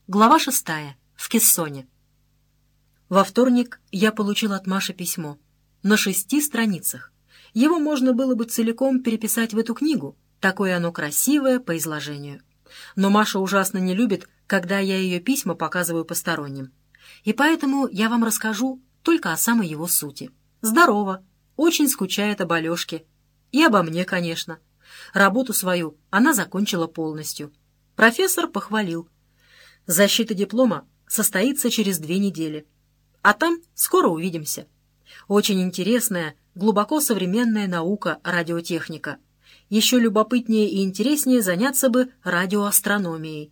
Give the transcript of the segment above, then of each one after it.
Глава 6. В Кессоне. Во вторник я получил от Маши письмо. На 6 страницах. Его можно было бы целиком переписать в эту книгу. Такое оно красивое по изложению. Но Маша ужасно не любит, когда я ее письма показываю посторонним. И поэтому я вам расскажу только о самой его сути. Здорово. Очень скучает об Алешке. И обо мне, конечно. Работу свою она закончила полностью. Профессор похвалил. Защита диплома состоится через 2 недели. А там скоро увидимся. Очень интересная, глубоко современная наука радиотехника. Еще любопытнее и интереснее заняться бы радиоастрономией.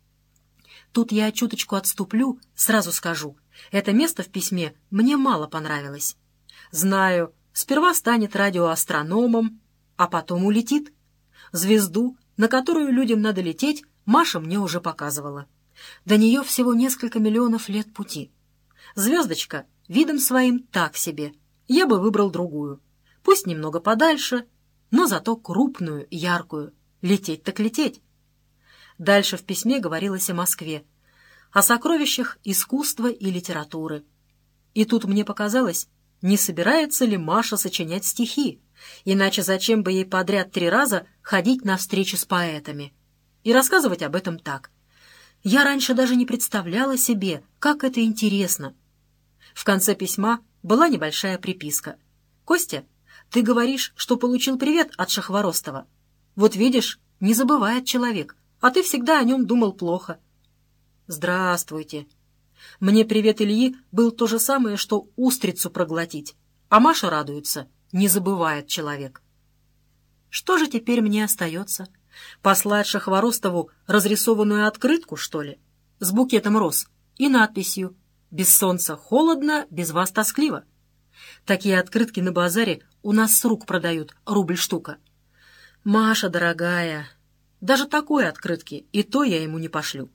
Тут я чуточку отступлю, сразу скажу. Это место в письме мне мало понравилось. Знаю, сперва станет радиоастрономом, а потом улетит. Звезду, на которую людям надо лететь, Маша мне уже показывала. До нее всего несколько миллионов лет пути. Звездочка видом своим так себе. Я бы выбрал другую. Пусть немного подальше, но зато крупную, яркую. Лететь так лететь. Дальше в письме говорилось о Москве, о сокровищах искусства и литературы. И тут мне показалось, не собирается ли Маша сочинять стихи, иначе зачем бы ей подряд 3 раза ходить на встречи с поэтами и рассказывать об этом так. Я раньше даже не представляла себе, как это интересно. В конце письма была небольшая приписка. «Костя, ты говоришь, что получил привет от Шахворостова. Вот видишь, не забывает человек, а ты всегда о нем думал плохо». Здравствуйте. Мне привет Ильи был то же самое, что устрицу проглотить, а Маша радуется, не забывает человек. Что же теперь мне остается? Послать Шахворостову разрисованную открытку, что ли? С букетом роз и надписью «Без солнца холодно, без вас тоскливо». Такие открытки на базаре у нас с рук продают, рубль штука. Маша, дорогая, даже такой открытки и то я ему не пошлю.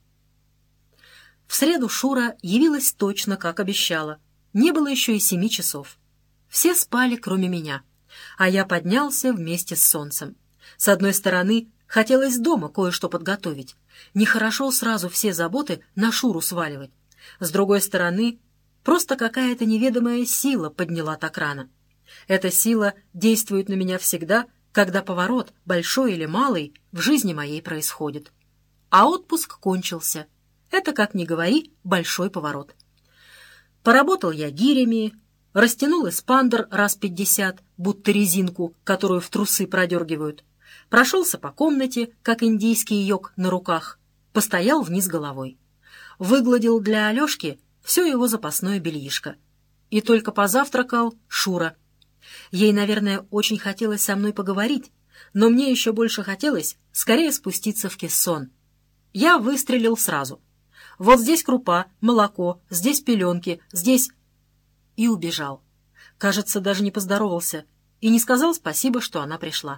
В среду Шура явилась точно, как обещала. Не было еще и 7 часов. Все спали, кроме меня, а я поднялся вместе с солнцем. С одной стороны, хотелось дома кое-что подготовить. Нехорошо сразу все заботы на Шуру сваливать. С другой стороны, просто какая-то неведомая сила подняла так рано. Эта сила действует на меня всегда, когда поворот, большой или малый, в жизни моей происходит. А отпуск кончился. Это, как ни говори, большой поворот. Поработал я гирями, растянул эспандер раз 50, будто резинку, которую в трусы продергивают. Прошелся по комнате, как индийский йог на руках, постоял вниз головой. Выгладил для Алешки все его запасное бельишко. И только позавтракал Шура. Ей, наверное, очень хотелось со мной поговорить, но мне еще больше хотелось скорее спуститься в Кессон. Я выстрелил сразу. Вот здесь крупа, молоко, здесь пеленки, здесь... И убежал. Кажется, даже не поздоровался и не сказал спасибо, что она пришла.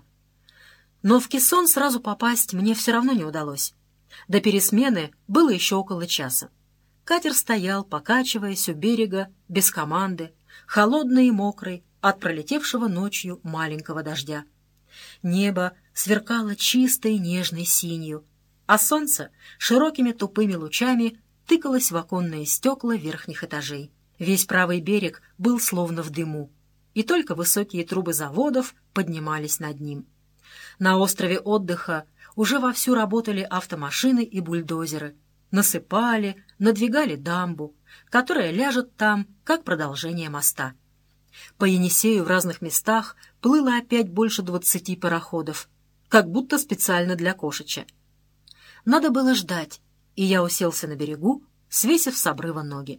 Но в Кессон сразу попасть мне все равно не удалось. До пересмены было еще около часа. Катер стоял, покачиваясь у берега, без команды, холодный и мокрый от пролетевшего ночью маленького дождя. Небо сверкало чистой нежной синью, а солнце широкими тупыми лучами тыкалось в оконные стекла верхних этажей. Весь правый берег был словно в дыму, и только высокие трубы заводов поднимались над ним. На острове отдыха уже вовсю работали автомашины и бульдозеры. Насыпали, надвигали дамбу, которая ляжет там, как продолжение моста. По Енисею в разных местах плыло опять больше 20 пароходов, как будто специально для Кошича. Надо было ждать, и я уселся на берегу, свесив с обрыва ноги.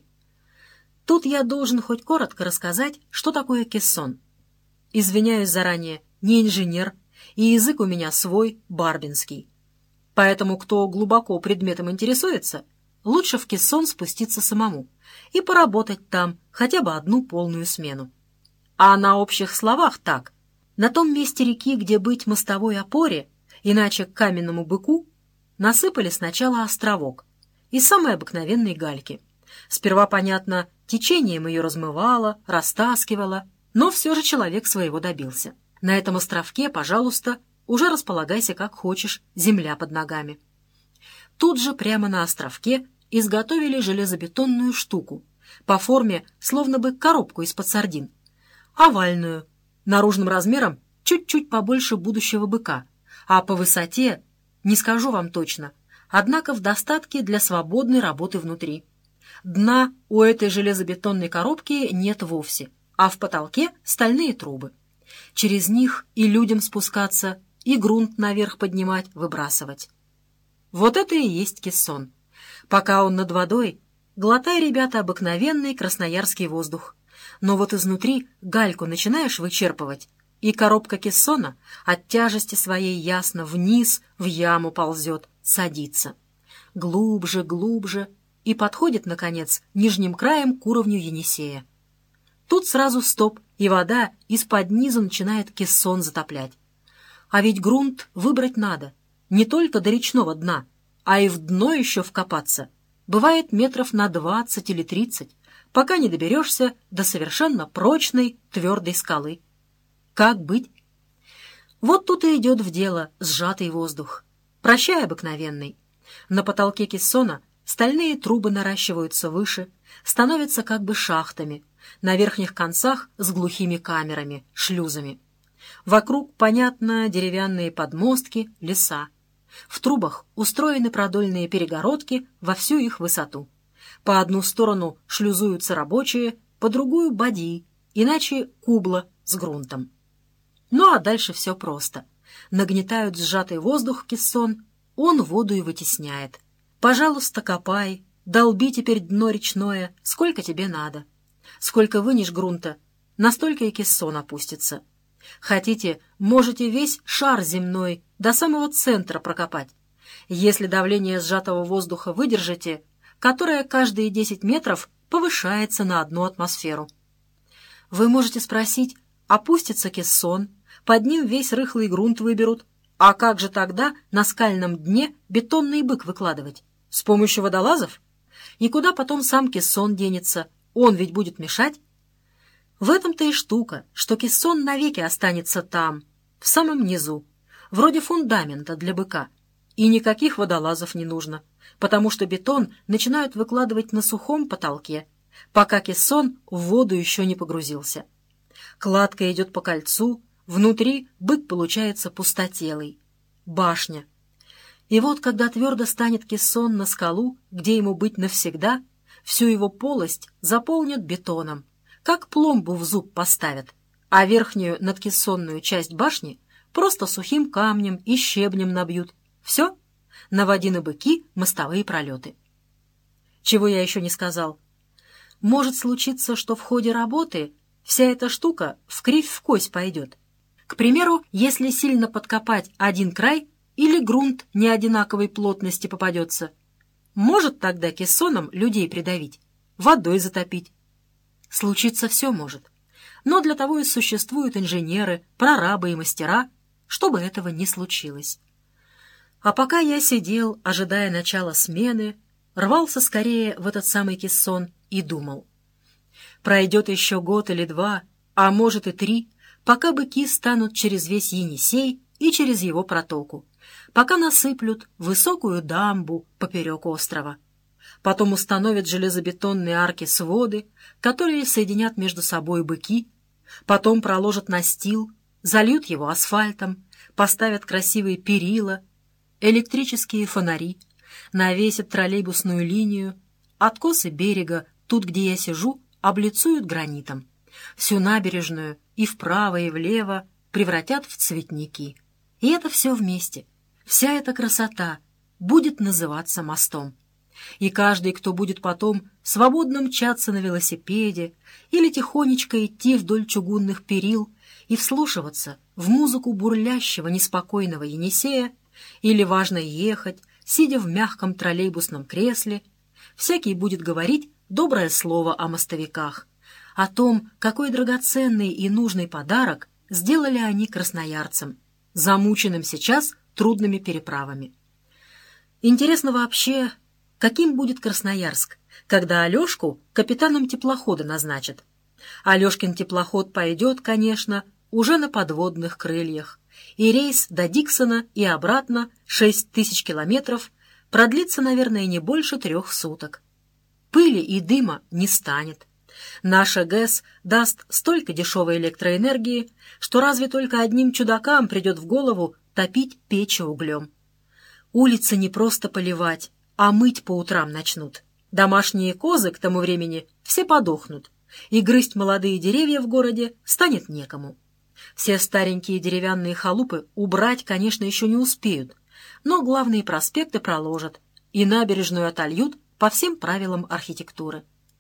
Тут я должен хоть коротко рассказать, что такое Кессон. Извиняюсь заранее, не инженер, и язык у меня свой, барбинский. Поэтому, кто глубоко предметом интересуется, лучше в Кессон спуститься самому и поработать там хотя бы 1 полную смену. А на общих словах так. На том месте реки, где быть мостовой опоре, иначе к каменному быку, насыпали сначала островок из самой обыкновенной гальки. Сперва, понятно, течением ее размывало, растаскивало, но все же человек своего добился. На этом островке, пожалуйста, уже располагайся как хочешь, земля под ногами. Тут же прямо на островке изготовили железобетонную штуку, по форме словно бы коробку из-под сардин, овальную, наружным размером чуть-чуть побольше будущего быка, а по высоте, не скажу вам точно, однако в достатке для свободной работы внутри. Дна у этой железобетонной коробки нет вовсе, а в потолке стальные трубы. Через них и людям спускаться, и грунт наверх поднимать, выбрасывать. Вот это и есть кессон. Пока он над водой, глотай, ребята, обыкновенный красноярский воздух. Но вот изнутри гальку начинаешь вычерпывать, и коробка кессона от тяжести своей ясно вниз в яму ползет, садится. Глубже, глубже, и подходит, наконец, нижним краем к уровню Енисея. Тут сразу стоп, и вода из-под низу начинает кессон затоплять. А ведь грунт выбрать надо, не только до речного дна, а и в дно еще вкопаться. Бывает метров на 20 или 30, пока не доберешься до совершенно прочной, твердой скалы. Как быть? Вот тут и идет в дело сжатый воздух. Прощай, обыкновенный. На потолке кессона стальные трубы наращиваются выше, становятся как бы шахтами, на верхних концах с глухими камерами, шлюзами. Вокруг, понятно, деревянные подмостки, леса. В трубах устроены продольные перегородки во всю их высоту. По одну сторону шлюзуются рабочие, по другую — бадьи, иначе кубла с грунтом. Ну а дальше все просто. Нагнетают сжатый воздух в кессон, он воду и вытесняет. Пожалуйста, копай, долби теперь дно речное, сколько тебе надо. Сколько вынешь грунта, настолько и кессон опустится. Хотите, можете весь шар земной до самого центра прокопать. Если давление сжатого воздуха выдержите, которое каждые 10 метров повышается на 1 атмосферу. Вы можете спросить, опустится кессон, под ним весь рыхлый грунт выберут, а как же тогда на скальном дне бетонный бык выкладывать? С помощью водолазов? И куда потом сам кессон денется? Он ведь будет мешать? В этом-то и штука, что кессон навеки останется там, в самом низу, вроде фундамента для быка. И никаких водолазов не нужно, потому что бетон начинают выкладывать на сухом потолке, пока кессон в воду еще не погрузился. Кладка идет по кольцу, внутри бык получается пустотелый. Башня. И вот, когда твердо станет кессон на скалу, где ему быть навсегда, всю его полость заполнят бетоном, как пломбу в зуб поставят, а верхнюю надкессонную часть башни просто сухим камнем и щебнем набьют. Все, наводины быки, мостовые пролеты. Чего я еще не сказал. Может случиться, что в ходе работы вся эта штука вкривь в кость пойдет. К примеру, если сильно подкопать один край или грунт неодинаковой плотности попадется, может тогда кессоном людей придавить, водой затопить. Случиться все может. Но для того и существуют инженеры, прорабы и мастера, чтобы этого не случилось. А пока я сидел, ожидая начала смены, рвался скорее в этот самый кессон и думал. Пройдет еще год или 2, а может и 3, пока быки станут через весь Енисей и через его протоку, пока насыплют высокую дамбу поперек острова. Потом установят железобетонные арки-своды, которые соединят между собой быки, потом проложат настил, зальют его асфальтом, поставят красивые перила, электрические фонари, навесят троллейбусную линию, откосы берега, тут, где я сижу, облицуют гранитом. Всю набережную и вправо, и влево превратят в цветники. И это все вместе. Вся эта красота будет называться мостом. И каждый, кто будет потом свободно мчаться на велосипеде или тихонечко идти вдоль чугунных перил и вслушиваться в музыку бурлящего неспокойного Енисея, или важно ехать, сидя в мягком троллейбусном кресле, всякий будет говорить доброе слово о мостовиках, о том, какой драгоценный и нужный подарок сделали они красноярцам, замученным сейчас трудными переправами. Интересно вообще, каким будет Красноярск, когда Алешку капитаном теплохода назначат. Алешкин теплоход пойдет, конечно, уже на подводных крыльях, и рейс до Диксона и обратно 6000 километров продлится, наверное, не больше 3 суток. Пыли и дыма не станет. Наша ГЭС даст столько дешевой электроэнергии, что разве только одним чудакам придет в голову топить печи углем. Улицы не просто поливать, а мыть по утрам начнут. Домашние козы к тому времени все подохнут, и грызть молодые деревья в городе станет некому. Все старенькие деревянные халупы убрать, конечно, еще не успеют, но главные проспекты проложат и набережную отольют по всем правилам архитектуры.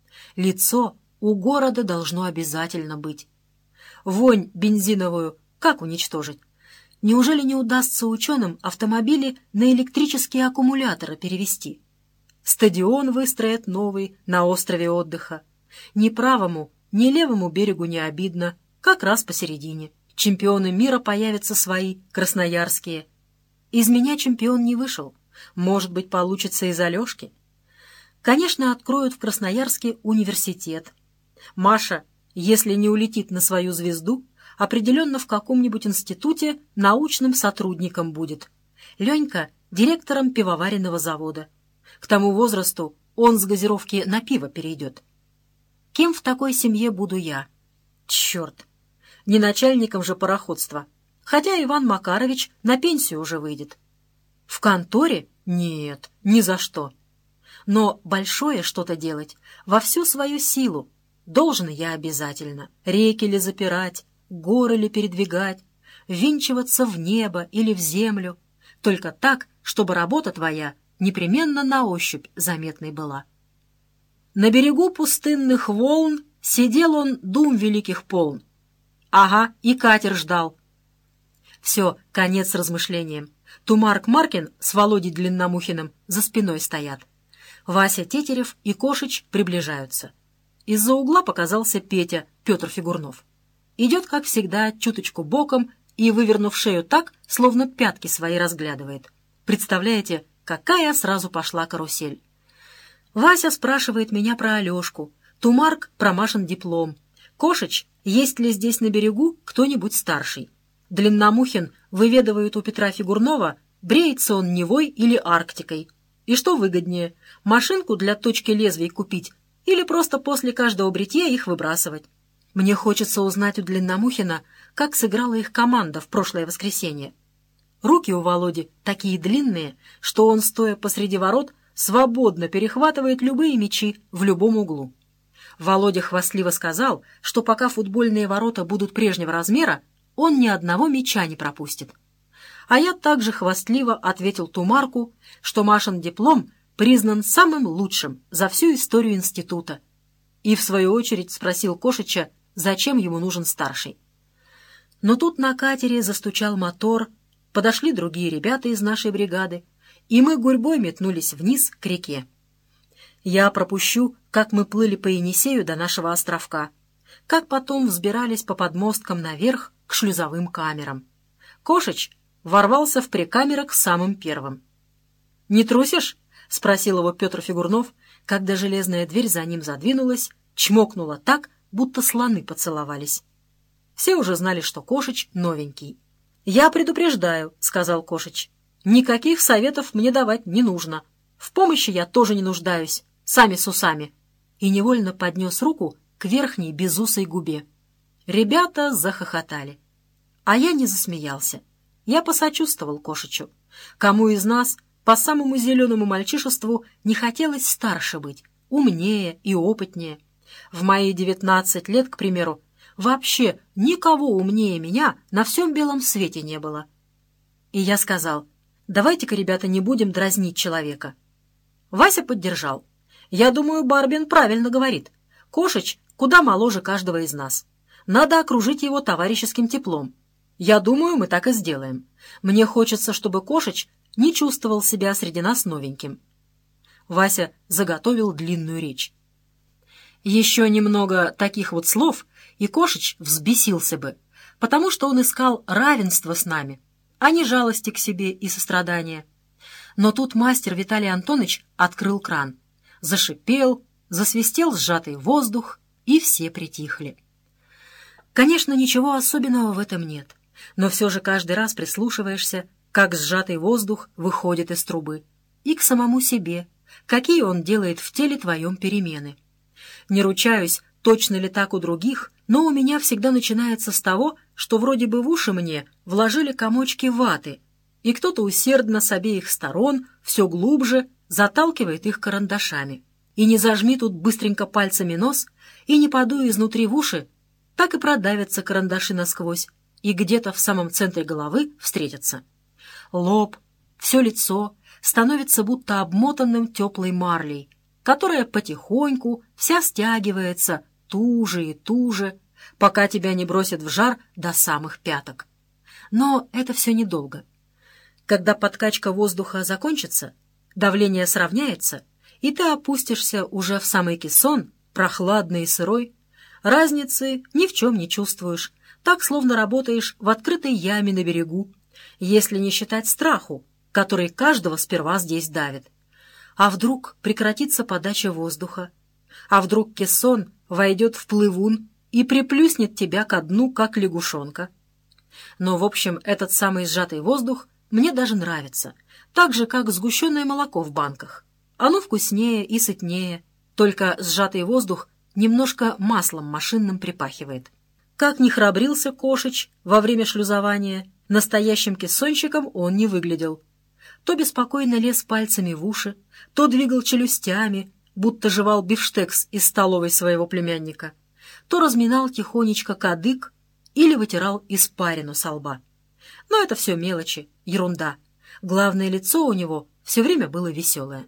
Лицо у города должно обязательно быть. Вонь бензиновую как уничтожить? Неужели не удастся ученым автомобили на электрические аккумуляторы перевести? Стадион выстроят новый на острове отдыха. Ни правому, ни левому берегу не обидно, как раз посередине. Чемпионы мира появятся свои, красноярские. Из меня чемпион не вышел. Может быть, получится из Алешки. Конечно, откроют в Красноярске университет. Маша, если не улетит на свою звезду, определенно в каком-нибудь институте научным сотрудником будет. Ленька — директором пивоваренного завода. К тому возрасту он с газировки на пиво перейдет. Кем в такой семье буду я? Черт! Не начальником же пароходства. Хотя Иван Макарович на пенсию уже выйдет. В конторе? Нет, ни за что. Но большое что-то делать во всю свою силу должен я обязательно. Реки ли запирать, горы ли передвигать, ввинчиваться в небо или в землю. Только так, чтобы работа твоя непременно на ощупь заметной была. На берегу пустынных волн сидел он, дум великих полн. Ага, и катер ждал. Все, конец размышлениям. Тумарк Маркин с Володей Длинномухиным за спиной стоят. Вася Тетерев и Кошич приближаются. Из-за угла показался Петя, Петр Фигурнов. Идет, как всегда, чуточку боком и, вывернув шею так, словно пятки свои разглядывает. Представляете, какая сразу пошла карусель. Вася спрашивает меня про Алешку, Тумарк про Машин диплом. Кошич, есть ли здесь на берегу кто-нибудь старший. Длинномухин выведывает у Петра Фигурнова, бреется он Невой или Арктикой. И что выгоднее, машинку для точки лезвий купить или просто после каждого бритья их выбрасывать. Мне хочется узнать у Длинномухина, как сыграла их команда в прошлое воскресенье. Руки у Володи такие длинные, что он, стоя посреди ворот, свободно перехватывает любые мячи в любом углу. Володя хвастливо сказал, что пока футбольные ворота будут прежнего размера, он ни одного мяча не пропустит. А я также хвастливо ответил Тумарку, что Машин диплом признан самым лучшим за всю историю института. И в свою очередь спросил Кошича, зачем ему нужен старший. Но тут на катере застучал мотор, подошли другие ребята из нашей бригады, и мы гурьбой метнулись вниз к реке. Я пропущу, как мы плыли по Енисею до нашего островка, как потом взбирались по подмосткам наверх к шлюзовым камерам. Кошич ворвался в прикамерок самым первым. «Не трусишь?» — спросил его Петр Фигурнов, когда железная дверь за ним задвинулась, чмокнула так, будто слоны поцеловались. Все уже знали, что Кошич новенький. «Я предупреждаю», — сказал Кошич. «Никаких советов мне давать не нужно. В помощи я тоже не нуждаюсь. Сами с усами». И невольно поднес руку к верхней безусой губе. Ребята захохотали. А я не засмеялся. Я посочувствовал Кошичу. Кому из нас по самому зеленому мальчишеству не хотелось старше быть, умнее и опытнее? В мои 19 лет, к примеру, вообще никого умнее меня на всем белом свете не было. И я сказал, давайте-ка, ребята, не будем дразнить человека. Вася поддержал. Я думаю, Барбин правильно говорит. Кошич куда моложе каждого из нас. Надо окружить его товарищеским теплом. Я думаю, мы так и сделаем. Мне хочется, чтобы Кошич не чувствовал себя среди нас новеньким. Вася заготовил длинную речь. Еще немного таких вот слов, и Кошич взбесился бы, потому что он искал равенства с нами, а не жалости к себе и сострадания. Но тут мастер Виталий Антонович открыл кран. Зашипел, засвистел сжатый воздух, и все притихли. Конечно, ничего особенного в этом нет, но все же каждый раз прислушиваешься, как сжатый воздух выходит из трубы. и к самому себе, какие он делает в теле твоем перемены. Не ручаюсь, точно ли так у других, но у меня всегда начинается с того, что вроде бы в уши мне вложили комочки ваты, и кто-то усердно с обеих сторон все глубже заталкивает их карандашами. И не зажми тут быстренько пальцами нос, и не подуй изнутри в уши, так и продавятся карандаши насквозь, и где-то в самом центре головы встретятся. Лоб, все лицо становится будто обмотанным теплой марлей, которая потихоньку вся стягивается туже и туже, пока тебя не бросит в жар до самых пяток. Но это все недолго. Когда подкачка воздуха закончится, давление сравняется, и ты опустишься уже в самый кессон, прохладный и сырой, разницы ни в чем не чувствуешь, так словно работаешь в открытой яме на берегу, если не считать страху, который каждого сперва здесь давит. А вдруг прекратится подача воздуха? А вдруг кессон войдет в плывун и приплюснет тебя ко дну, как лягушонка? Но, в общем, этот самый сжатый воздух мне даже нравится, так же, как сгущенное молоко в банках. Оно вкуснее и сытнее, только сжатый воздух немножко маслом машинным припахивает. Как ни храбрился Кошич во время шлюзования, настоящим кессонщиком он не выглядел. То беспокойно лез пальцами в уши, то двигал челюстями, будто жевал бифштекс из столовой своего племянника, то разминал тихонечко кадык или вытирал испарину со лба. Но это все мелочи, ерунда. Главное, лицо у него все время было веселое.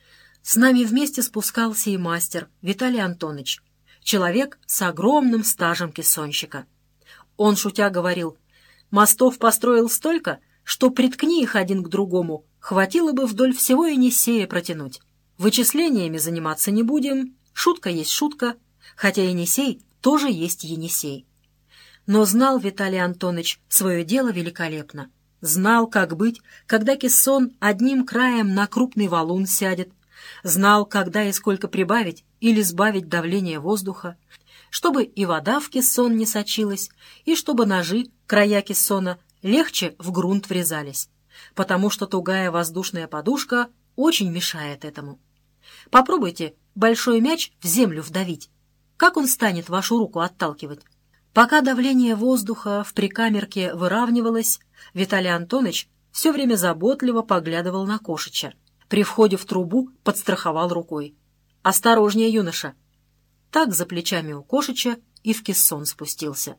С нами вместе спускался и мастер Виталий Антонович, человек с огромным стажем кессонщика. Он, шутя, говорил: «Мостов построил столько, что приткни их один к другому, хватило бы вдоль всего Енисея протянуть. Вычислениями заниматься не будем, шутка есть шутка, хотя Енисей тоже есть Енисей». Но знал Виталий Антонович свое дело великолепно. Знал, как быть, когда кессон одним краем на крупный валун сядет. Знал, когда и сколько прибавить или сбавить давление воздуха, чтобы и вода в кессон не сочилась, и чтобы ножи, края кессона, легче в грунт врезались, потому что тугая воздушная подушка очень мешает этому. Попробуйте большой мяч в землю вдавить. Как он станет вашу руку отталкивать? Пока давление воздуха в прикамерке выравнивалось, Виталий Антонович все время заботливо поглядывал на Кошича. При входе в трубу подстраховал рукой. «Осторожнее, юноша!» Так за плечами у Кошича и в кессон спустился.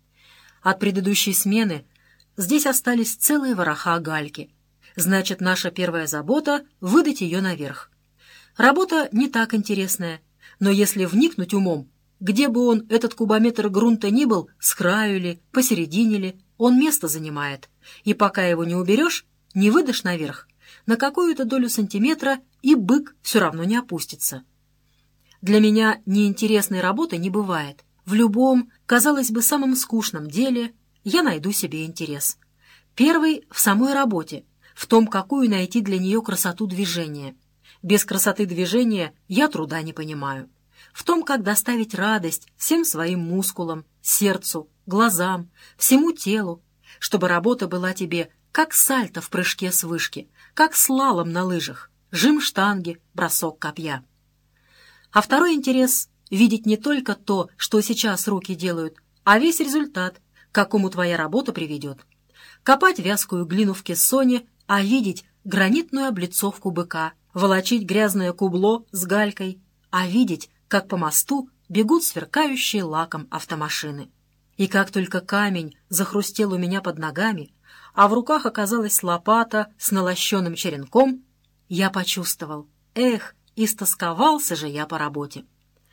От предыдущей смены здесь остались целые вороха гальки. Значит, наша первая забота — выдать ее наверх. Работа не так интересная, но если вникнуть умом, где бы он, этот кубометр грунта, ни был, с краю ли, посередине ли, он место занимает, и пока его не уберешь, не выдашь наверх, на какую-то долю сантиметра и бык все равно не опустится. Для меня неинтересной работы не бывает. В любом, казалось бы, самом скучном деле я найду себе интерес. Первый — в самой работе, в том, какую найти для нее красоту движения. Без красоты движения я труда не понимаю. В том, как доставить радость всем своим мускулам, сердцу, глазам, всему телу, чтобы работа была тебе как сальто в прыжке с вышки, как слалом на лыжах, жим штанги, бросок копья. А второй интерес — видеть не только то, что сейчас руки делают, а весь результат, к какому твоя работа приведет. Копать вязкую глину в кессоне, а видеть гранитную облицовку быка, волочить грязное кубло с галькой, а видеть, как по мосту бегут сверкающие лаком автомашины. И как только камень захрустел у меня под ногами, а в руках оказалась лопата с налощенным черенком, я почувствовал: эх, истосковался же я по работе.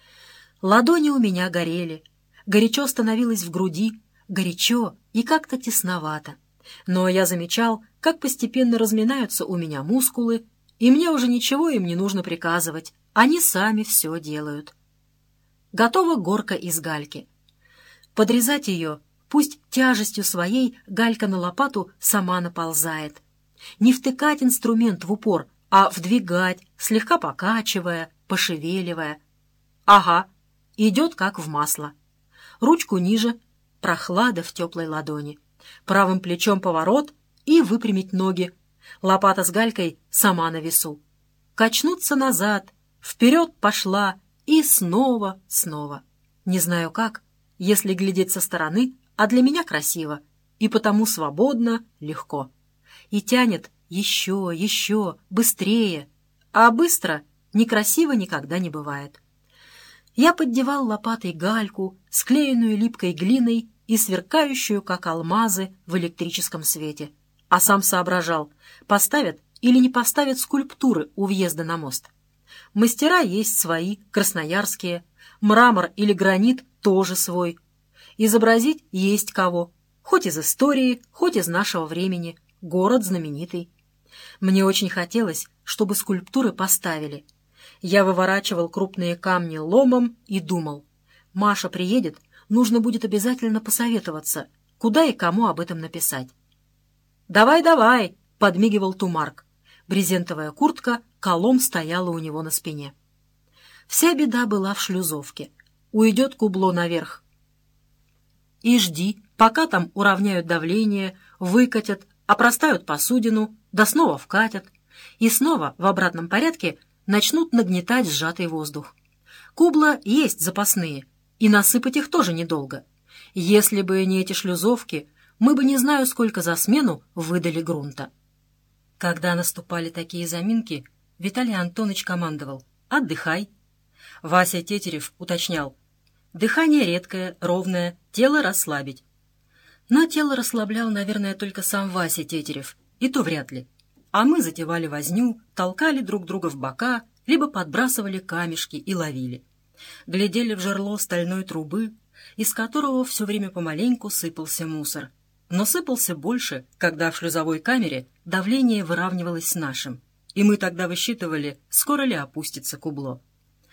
Ладони у меня горели, горячо становилось в груди, горячо и как-то тесновато. Но я замечал, как постепенно разминаются у меня мускулы, и мне уже ничего им не нужно приказывать, они сами все делают. Готова горка из гальки. Подрезать ее, пусть тяжестью своей галька на лопату сама наползает. Не втыкать инструмент в упор, а вдвигать, слегка покачивая, пошевеливая. Ага, идет как в масло. Ручку ниже, прохлада в теплой ладони. Правым плечом поворот и выпрямить ноги. Лопата с галькой сама на весу. Качнуться назад, вперед пошла и снова. Не знаю как, если глядеть со стороны, а для меня красиво, и потому свободно, легко. И тянет еще, быстрее, а быстро некрасиво никогда не бывает. Я поддевал лопатой гальку, склеенную липкой глиной и сверкающую, как алмазы, в электрическом свете, а сам соображал, поставят или не поставят скульптуры у въезда на мост. Мастера есть свои, красноярские, мрамор или гранит тоже свой. Изобразить есть кого, хоть из истории, хоть из нашего времени, город знаменитый. Мне очень хотелось, чтобы скульптуры поставили. Я выворачивал крупные камни ломом и думал, Маша приедет, нужно будет обязательно посоветоваться, куда и кому об этом написать. «Давай!» — подмигивал Тумарк. Брезентовая куртка колом стояла у него на спине. Вся беда была в шлюзовке. Уйдет кубло наверх. И жди, пока там уравняют давление, выкатят, опростают посудину, да снова вкатят. И снова в обратном порядке начнут нагнетать сжатый воздух. Кубла есть запасные, и насыпать их тоже недолго. Если бы не эти шлюзовки, мы бы не знаю сколько за смену выдали грунта. Когда наступали такие заминки, Виталий Антонович командовал: «Отдыхай». Вася Тетерев уточнял: «Дыхание редкое, ровное, тело расслабить». Но тело расслаблял, наверное, только сам Вася Тетерев, и то вряд ли. А мы затевали возню, толкали друг друга в бока, либо подбрасывали камешки и ловили. Глядели в жерло стальной трубы, из которого все время помаленьку сыпался мусор. Но сыпался больше, когда в шлюзовой камере давление выравнивалось с нашим, и мы тогда высчитывали, скоро ли опустится кубло.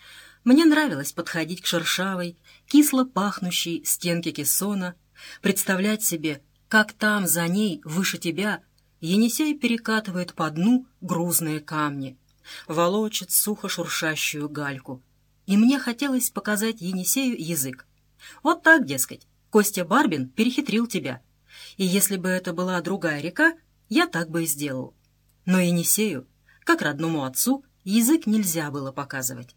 Мне нравилось подходить к шершавой, кисло пахнущей стенке кессона, представлять себе, как там, за ней, выше тебя, Енисей перекатывает по дну грузные камни, волочит сухо шуршащую гальку. И мне хотелось показать Енисею язык. Вот так, дескать, Костя Барбин перехитрил тебя. И если бы это была другая река, я так бы и сделал. Но Енисею, как родному отцу, язык нельзя было показывать.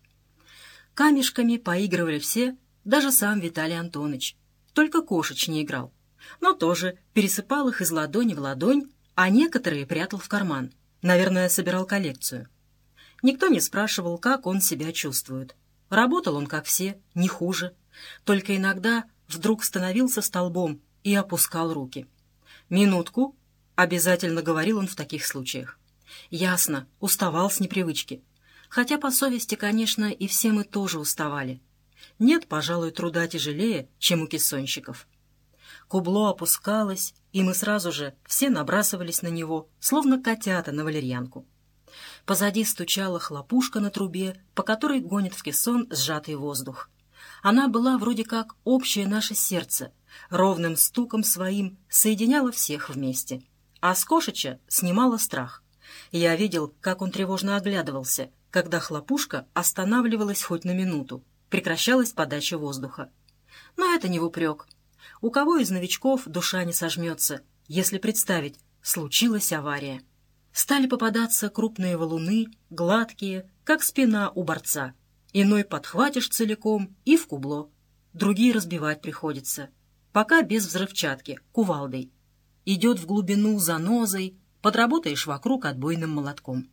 Камешками поигрывали все, даже сам Виталий Антонович. Только Кошич не играл. Но тоже пересыпал их из ладони в ладонь, а некоторые прятал в карман. Наверное, собирал коллекцию. Никто не спрашивал, как он себя чувствует. Работал он, как все, не хуже. Только иногда вдруг становился столбом и опускал руки. «Минутку», — обязательно говорил он в таких случаях. Ясно, уставал с непривычки. Хотя по совести, конечно, и все мы тоже уставали. Нет, пожалуй, труда тяжелее, чем у кессонщиков. Кубло опускалось, и мы сразу же все набрасывались на него, словно котята на валерьянку. Позади стучала хлопушка на трубе, по которой гонит в кессон сжатый воздух. Она была вроде как общее наше сердце, ровным стуком своим соединяла всех вместе. А с Кошича снимала страх. Я видел, как он тревожно оглядывался, когда хлопушка останавливалась хоть на минуту, прекращалась подача воздуха. Но это не в упрек. У кого из новичков душа не сожмется, если представить, случилась авария. Стали попадаться крупные валуны, гладкие, как спина у борца. Иной подхватишь целиком и в кубло. Другие разбивать приходится. Пока без взрывчатки, кувалдой. Идет в глубину занозой, подработаешь вокруг отбойным молотком.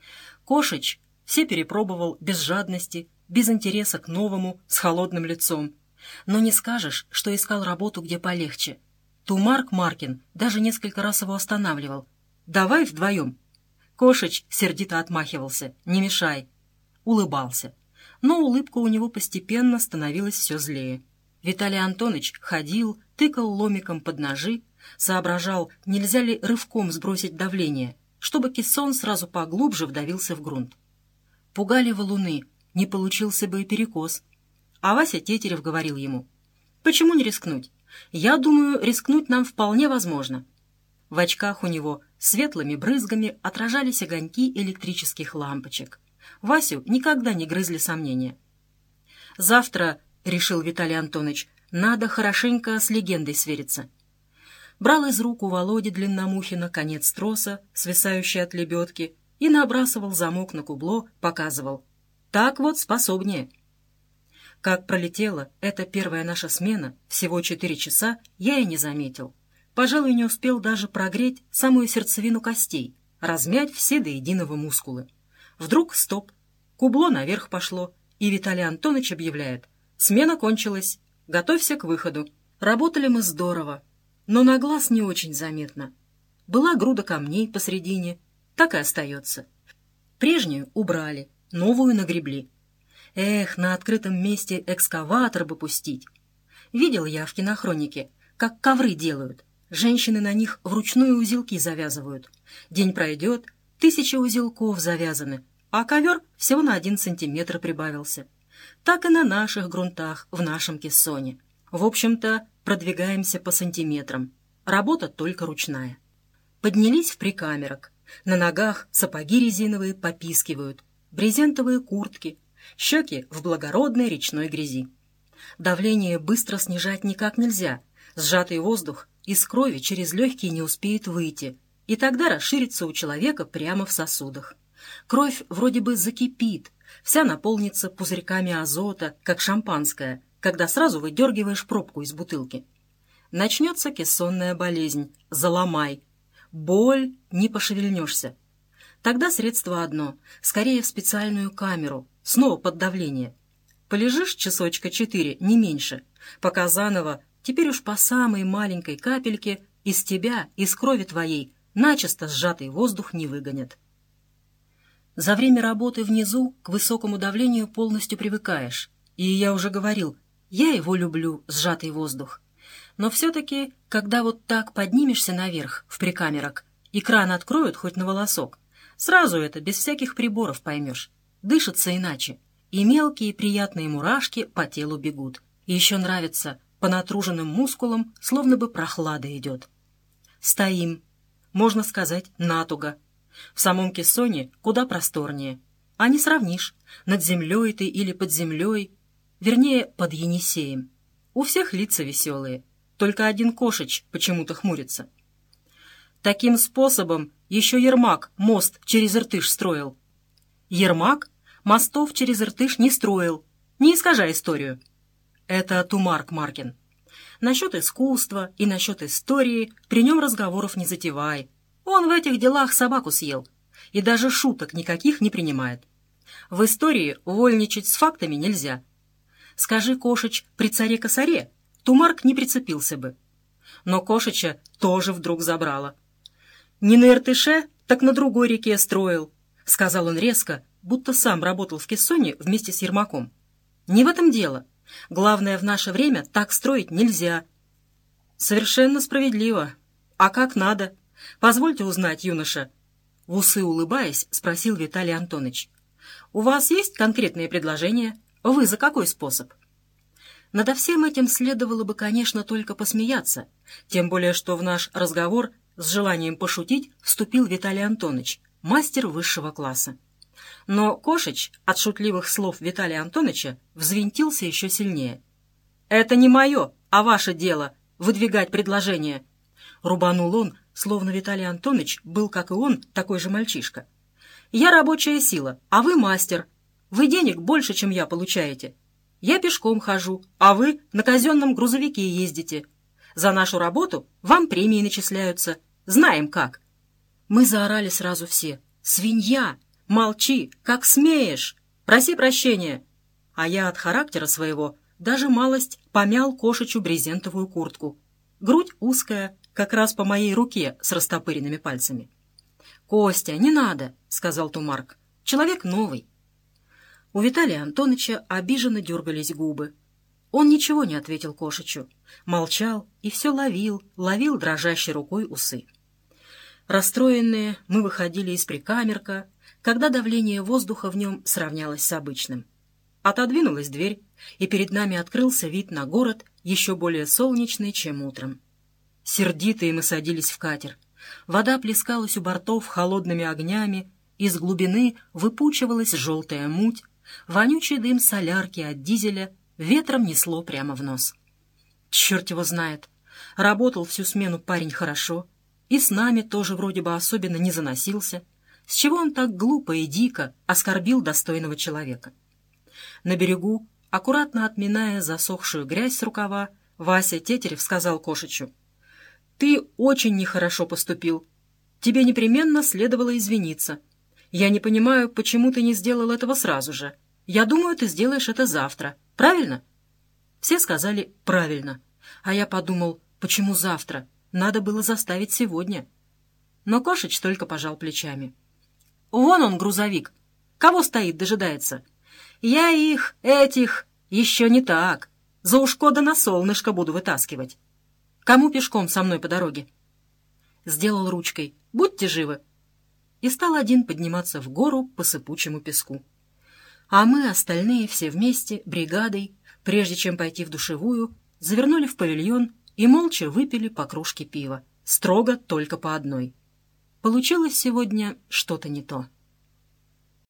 Кошич все перепробовал без жадности, без интереса к новому, с холодным лицом. Но не скажешь, что искал работу где полегче. Тумарк Маркин даже несколько раз его останавливал. «Давай вдвоем». Кошич сердито отмахивался. «Не мешай». Улыбался. Но улыбка у него постепенно становилась все злее. Виталий Антонович ходил, тыкал ломиком под ножи, соображал, нельзя ли рывком сбросить давление, чтобы кессон сразу поглубже вдавился в грунт. Пугали валуны, не получился бы и перекос. А Вася Тетерев говорил ему: «Почему не рискнуть? Я думаю, рискнуть нам вполне возможно». В очках у него светлыми брызгами отражались огоньки электрических лампочек. Васю никогда не грызли сомнения. «Завтра, — решил Виталий Антонович, — надо хорошенько с легендой свериться». брал из рук у Володи Длинномухина конец троса, свисающий от лебедки, и набрасывал замок на кубло, показывал. Так вот способнее. Как пролетела эта первая наша смена, всего 4 часа, я и не заметил. Пожалуй, не успел даже прогреть самую сердцевину костей, размять все до единого мускулы. Вдруг стоп, кубло наверх пошло, и Виталий Антонович объявляет: смена кончилась, готовься к выходу. Работали мы здорово, но на глаз не очень заметно. Была груда камней посредине, так и остается. Прежнюю убрали, новую нагребли. Эх, на открытом месте экскаватор бы пустить. Видел я в кинохронике, как ковры делают. Женщины на них вручную узелки завязывают. День пройдет, 1000 узелков завязаны, а ковер всего на 1 сантиметр прибавился. Так и на наших грунтах, в нашем кессоне. В общем-то, продвигаемся по сантиметрам. Работа только ручная. Поднялись в прикамерок. На ногах сапоги резиновые попискивают, брезентовые куртки, щеки в благородной речной грязи. Давление быстро снижать никак нельзя. Сжатый воздух из крови через легкие не успеет выйти, и тогда расширится у человека прямо в сосудах. Кровь вроде бы закипит, вся наполнится пузырьками азота, как шампанское, когда сразу выдергиваешь пробку из бутылки. Начнется кессонная болезнь, заломай. Боль, не пошевельнешься. Тогда средство одно — скорее в специальную камеру, снова под давление. Полежишь часочка 4, не меньше, пока заново, теперь уж по самой маленькой капельке, из тебя, из крови твоей, начисто сжатый воздух не выгонят. За время работы внизу к высокому давлению полностью привыкаешь. И я уже говорил, я его люблю, сжатый воздух. Но все-таки, когда вот так поднимешься наверх, в прикамерок, и кран откроют хоть на волосок, сразу это, без всяких приборов поймешь. Дышится иначе, и мелкие приятные мурашки по телу бегут. И еще нравится, по натруженным мускулам словно бы прохлада идет. Стоим, можно сказать, натуго. В самом кессоне куда просторнее. А не сравнишь, над землей ты или под землей, вернее, под Енисеем. У всех лица веселые, только один Кошич почему-то хмурится. Таким способом еще Ермак мост через Иртыш строил. Ермак мостов через Иртыш не строил, не искажай историю. Это Тумарк Маркин. Насчет искусства и насчет истории при нем разговоров не затевай. Он в этих делах собаку съел и даже шуток никаких не принимает. В истории вольничать с фактами нельзя. Скажи, Кошич, при царе-косаре, Тумарк не прицепился бы. Но Кошича тоже вдруг забрало. Не на Иртыше, так на другой реке строил, сказал он резко, будто сам работал в кессоне вместе с Ермаком. Не в этом дело. Главное, в наше время так строить нельзя. Совершенно справедливо. А как надо? Позвольте узнать, юноша. В усы улыбаясь, спросил Виталий Антонович. У вас есть конкретные предложения? Вы за какой способ? Надо всем этим следовало бы, конечно, только посмеяться, тем более что в наш разговор с желанием пошутить вступил Виталий Антонович, мастер высшего класса. Но Кошич от шутливых слов Виталия Антоновича взвинтился еще сильнее. «Это не мое, а ваше дело — выдвигать предложения!» Рубанул он, словно Виталий Антонович был, как и он, такой же мальчишка. «Я рабочая сила, а вы мастер. Вы денег больше, чем я, получаете. Я пешком хожу, а вы на казенном грузовике ездите. За нашу работу вам премии начисляются. Знаем как». Мы заорали сразу все. «Свинья! Молчи! Как смеешь! Проси прощения!» А я от характера своего даже малость помял Кошичу брезентовую куртку. Грудь узкая, как раз по моей руке с растопыренными пальцами. «Костя, не надо!» — сказал Тумарк. «Человек новый». У Виталия Антоновича обиженно дергались губы. Он ничего не ответил Кошичу. Молчал и все ловил дрожащей рукой усы. Расстроенные, мы выходили из прикамерка, когда давление воздуха в нем сравнялось с обычным. Отодвинулась дверь, и перед нами открылся вид на город, еще более солнечный, чем утром. Сердитые мы садились в катер. Вода плескалась у бортов холодными огнями, из глубины выпучивалась желтая муть, вонючий дым солярки от дизеля ветром несло прямо в нос. Черт его знает, Работал всю смену парень хорошо, и с нами тоже вроде бы особенно не заносился. С чего он так глупо и дико оскорбил достойного человека? На берегу, аккуратно отминая засохшую грязь с рукава, Вася Тетерев сказал Кошичу: «Ты очень нехорошо поступил. Тебе непременно следовало извиниться. Я не понимаю, почему ты не сделал этого сразу же. Я думаю, ты сделаешь это завтра. Правильно?» Все сказали «правильно». А я подумал, почему завтра? Надо было заставить сегодня. Но Кошич только пожал плечами. «Вон он, грузовик. Кого стоит, дожидается? Я их, этих, еще не так. За ушко да на солнышко буду вытаскивать. Кому пешком со мной по дороге?» Сделал ручкой «Будьте живы!» и стал один подниматься в гору по сыпучему песку. А мы, остальные, все вместе, бригадой, прежде чем пойти в душевую, завернули в павильон и молча выпили по кружке пива, строго только по одной. Получилось сегодня что-то не то.